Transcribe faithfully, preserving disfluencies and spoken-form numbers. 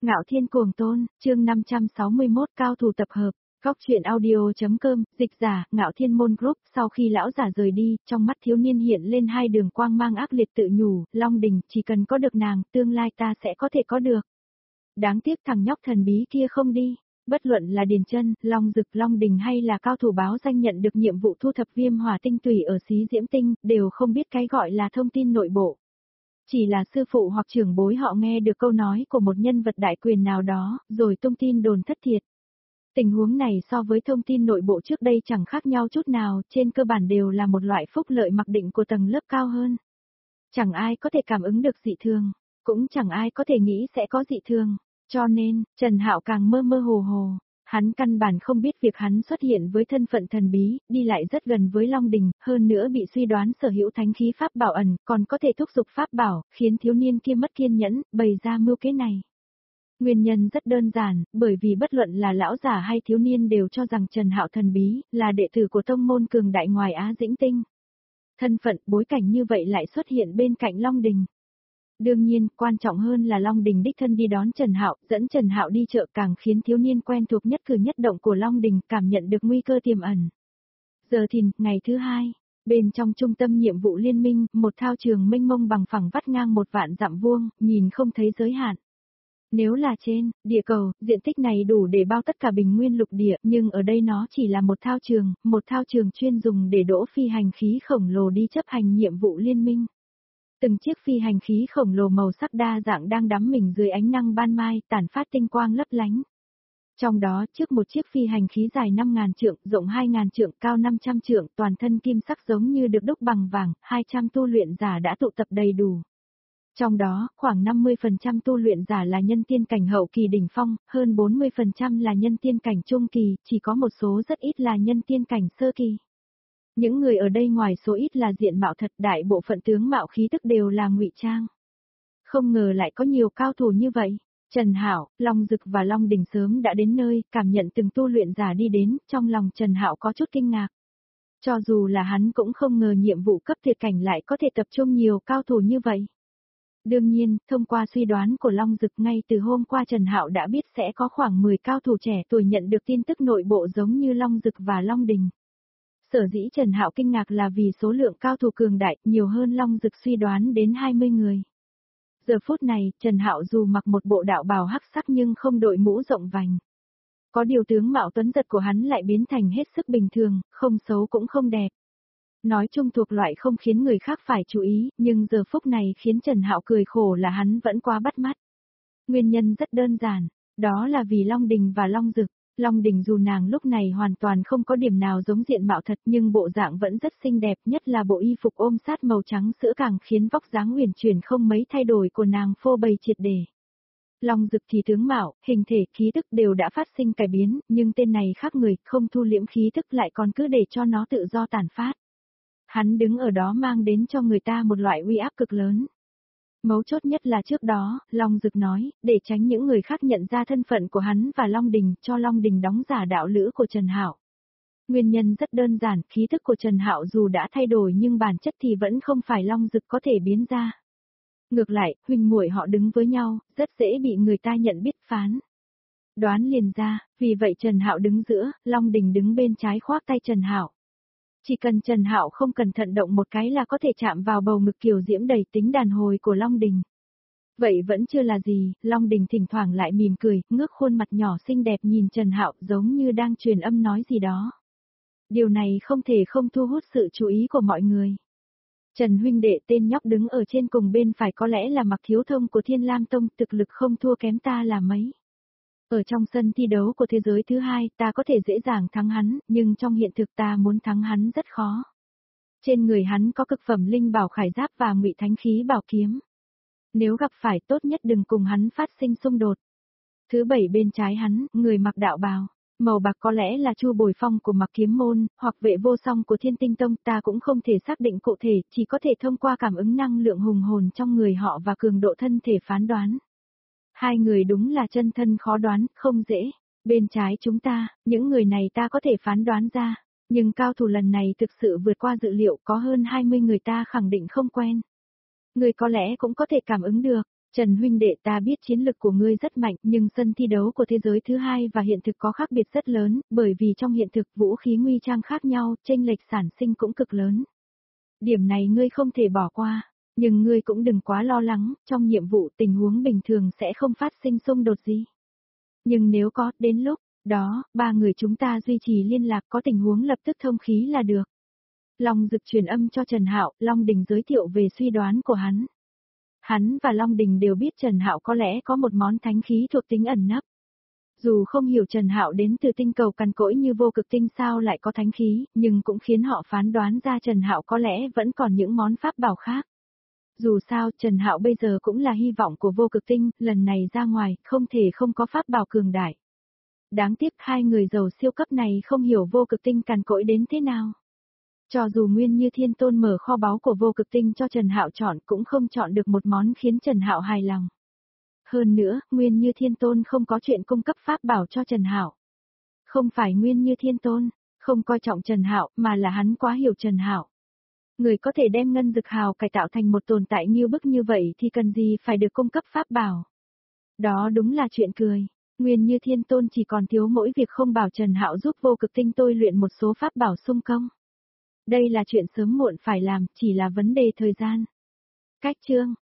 Ngạo Thiên Cuồng Tôn, chương năm trăm sáu mươi mốt cao thủ tập hợp, góc truyện audio.com, dịch giả, Ngạo Thiên Môn Group, sau khi lão giả rời đi, trong mắt thiếu niên hiện lên hai đường quang mang ác liệt tự nhủ, Long Đình, chỉ cần có được nàng, tương lai ta sẽ có thể có được. Đáng tiếc thằng nhóc thần bí kia không đi, bất luận là Điền Chân, Long Dực, Long Đình hay là cao thủ báo danh nhận được nhiệm vụ thu thập viêm hỏa tinh tùy ở Xí Diễm Tinh, đều không biết cái gọi là thông tin nội bộ. Chỉ là sư phụ hoặc trưởng bối họ nghe được câu nói của một nhân vật đại quyền nào đó, rồi tung tin đồn thất thiệt. Tình huống này so với thông tin nội bộ trước đây chẳng khác nhau chút nào, trên cơ bản đều là một loại phúc lợi mặc định của tầng lớp cao hơn. Chẳng ai có thể cảm ứng được dị thường, cũng chẳng ai có thể nghĩ sẽ có dị thường, cho nên, Trần Hạo càng mơ mơ hồ hồ. Hắn căn bản không biết việc hắn xuất hiện với thân phận thần bí, đi lại rất gần với Long Đình, hơn nữa bị suy đoán sở hữu thánh khí pháp bảo ẩn, còn có thể thúc giục pháp bảo, khiến thiếu niên kia mất kiên nhẫn, bày ra mưu kế này. Nguyên nhân rất đơn giản, bởi vì bất luận là lão già hay thiếu niên đều cho rằng Trần Hạo thần bí, là đệ tử của tông môn cường đại ngoài Á Dĩnh Tinh. Thân phận, bối cảnh như vậy lại xuất hiện bên cạnh Long Đình. Đương nhiên, quan trọng hơn là Long Đình đích thân đi đón Trần Hạo, dẫn Trần Hạo đi chợ càng khiến thiếu niên quen thuộc nhất cử nhất động của Long Đình cảm nhận được nguy cơ tiềm ẩn. Giờ thìn, ngày thứ hai, bên trong trung tâm nhiệm vụ liên minh, một thao trường mênh mông bằng phẳng vắt ngang một vạn dặm vuông, nhìn không thấy giới hạn. Nếu là trên địa cầu, diện tích này đủ để bao tất cả bình nguyên lục địa, nhưng ở đây nó chỉ là một thao trường, một thao trường chuyên dùng để đỗ phi hành khí khổng lồ đi chấp hành nhiệm vụ liên minh. Từng chiếc phi hành khí khổng lồ màu sắc đa dạng đang đắm mình dưới ánh nắng ban mai, tản phát tinh quang lấp lánh. Trong đó, trước một chiếc phi hành khí dài năm nghìn trượng, rộng hai nghìn trượng, cao năm trăm trượng, toàn thân kim sắc giống như được đúc bằng vàng, hai trăm tu luyện giả đã tụ tập đầy đủ. Trong đó, khoảng năm mươi phần trăm tu luyện giả là nhân tiên cảnh hậu kỳ đỉnh phong, hơn bốn mươi phần trăm là nhân tiên cảnh trung kỳ, chỉ có một số rất ít là nhân tiên cảnh sơ kỳ. Những người ở đây ngoài số ít là diện mạo thật, đại bộ phận tướng mạo khí tức đều là ngụy trang. Không ngờ lại có nhiều cao thủ như vậy. Trần Hạo, Long Dực và Long Đình sớm đã đến nơi, cảm nhận từng tu luyện giả đi đến, trong lòng Trần Hạo có chút kinh ngạc. Cho dù là hắn cũng không ngờ nhiệm vụ cấp tuyệt cảnh lại có thể tập trung nhiều cao thủ như vậy. Đương nhiên, thông qua suy đoán của Long Dực ngay từ hôm qua Trần Hạo đã biết sẽ có khoảng mười cao thủ trẻ tuổi nhận được tin tức nội bộ giống như Long Dực và Long Đình. Sở dĩ Trần Hạo kinh ngạc là vì số lượng cao thủ cường đại nhiều hơn Long Dực suy đoán đến hai mươi người. Giờ phút này, Trần Hạo dù mặc một bộ đạo bào hắc sắc nhưng không đội mũ rộng vành. Có điều tướng mạo tuấn giật của hắn lại biến thành hết sức bình thường, không xấu cũng không đẹp. Nói chung thuộc loại không khiến người khác phải chú ý, nhưng giờ phút này khiến Trần Hạo cười khổ là hắn vẫn quá bắt mắt. Nguyên nhân rất đơn giản, đó là vì Long Đình và Long Dực. Long Đình dù nàng lúc này hoàn toàn không có điểm nào giống diện mạo thật nhưng bộ dạng vẫn rất xinh đẹp, nhất là bộ y phục ôm sát màu trắng sữa càng khiến vóc dáng uyển chuyển không mấy thay đổi của nàng phô bày triệt để. Long Dực thì tướng mạo, hình thể, khí tức đều đã phát sinh cải biến, nhưng tên này khác người, không thu liễm khí tức lại còn cứ để cho nó tự do tản phát. Hắn đứng ở đó mang đến cho người ta một loại uy áp cực lớn. Mấu chốt nhất là trước đó, Long Dực nói, để tránh những người khác nhận ra thân phận của hắn và Long Đình, cho Long Đình đóng giả đạo lữ của Trần Hạo. Nguyên nhân rất đơn giản, khí thức của Trần Hạo dù đã thay đổi nhưng bản chất thì vẫn không phải Long Dực có thể biến ra. Ngược lại, huynh muội họ đứng với nhau, rất dễ bị người ta nhận biết phán. Đoán liền ra, vì vậy Trần Hạo đứng giữa, Long Đình đứng bên trái khoác tay Trần Hạo. Chỉ cần Trần Hạo không cẩn thận động một cái là có thể chạm vào bầu ngực kiều diễm đầy tính đàn hồi của Long Đình. Vậy vẫn chưa là gì, Long Đình thỉnh thoảng lại mỉm cười, ngước khuôn mặt nhỏ xinh đẹp nhìn Trần Hạo giống như đang truyền âm nói gì đó. Điều này không thể không thu hút sự chú ý của mọi người. Trần huynh đệ tên nhóc đứng ở trên cùng bên phải có lẽ là Mặc Thiếu Thông của Thiên Lam Tông, thực lực không thua kém ta là mấy. Ở trong sân thi đấu của thế giới thứ hai, ta có thể dễ dàng thắng hắn, nhưng trong hiện thực ta muốn thắng hắn rất khó. Trên người hắn có cực phẩm linh bảo khải giáp và ngụy thánh khí bảo kiếm. Nếu gặp phải tốt nhất đừng cùng hắn phát sinh xung đột. Thứ bảy bên trái hắn, người mặc đạo bào, màu bạc có lẽ là Chu Bồi Phong của Mặc Kiếm Môn, hoặc Vệ Vô Song của Thiên Tinh Tông, ta cũng không thể xác định cụ thể, chỉ có thể thông qua cảm ứng năng lượng hùng hồn trong người họ và cường độ thân thể phán đoán. Hai người đúng là chân thân khó đoán, không dễ. Bên trái chúng ta, những người này ta có thể phán đoán ra, nhưng cao thủ lần này thực sự vượt qua dự liệu, có hơn hai mươi người ta khẳng định không quen. Người có lẽ cũng có thể cảm ứng được, Trần huynh đệ, ta biết chiến lực của ngươi rất mạnh, nhưng sân thi đấu của thế giới thứ hai và hiện thực có khác biệt rất lớn, bởi vì trong hiện thực vũ khí nguy trang khác nhau, chênh lệch sản sinh cũng cực lớn. Điểm này ngươi không thể bỏ qua, nhưng ngươi cũng đừng quá lo lắng, trong nhiệm vụ tình huống bình thường sẽ không phát sinh xung đột gì. Nhưng nếu có, đến lúc đó, ba người chúng ta duy trì liên lạc, có tình huống lập tức thông khí là được. Long Dực truyền âm cho Trần Hạo, Long Đình giới thiệu về suy đoán của hắn. Hắn và Long Đình đều biết Trần Hạo có lẽ có một món thánh khí thuộc tính ẩn nấp. Dù không hiểu Trần Hạo đến từ tinh cầu cằn cỗi như vô cực tinh sao lại có thánh khí, nhưng cũng khiến họ phán đoán ra Trần Hạo có lẽ vẫn còn những món pháp bảo khác. Dù sao, Trần Hạo bây giờ cũng là hy vọng của vô cực tinh, lần này ra ngoài, không thể không có pháp bảo cường đại. Đáng tiếc hai người giàu siêu cấp này không hiểu vô cực tinh cằn cỗi đến thế nào. Cho dù Nguyên Như Thiên Tôn mở kho báu của vô cực tinh cho Trần Hạo chọn cũng không chọn được một món khiến Trần Hạo hài lòng. Hơn nữa, Nguyên Như Thiên Tôn không có chuyện cung cấp pháp bảo cho Trần Hạo. Không phải Nguyên Như Thiên Tôn không coi trọng Trần Hạo, mà là hắn quá hiểu Trần Hạo. Người có thể đem ngân dực hào cải tạo thành một tồn tại nghiêu bức như vậy thì cần gì phải được cung cấp pháp bảo. Đó đúng là chuyện cười. Nguyên Như Thiên Tôn chỉ còn thiếu mỗi việc không bảo Trần Hạo giúp vô cực tinh tôi luyện một số pháp bảo xung công. Đây là chuyện sớm muộn phải làm, chỉ là vấn đề thời gian. Cách chương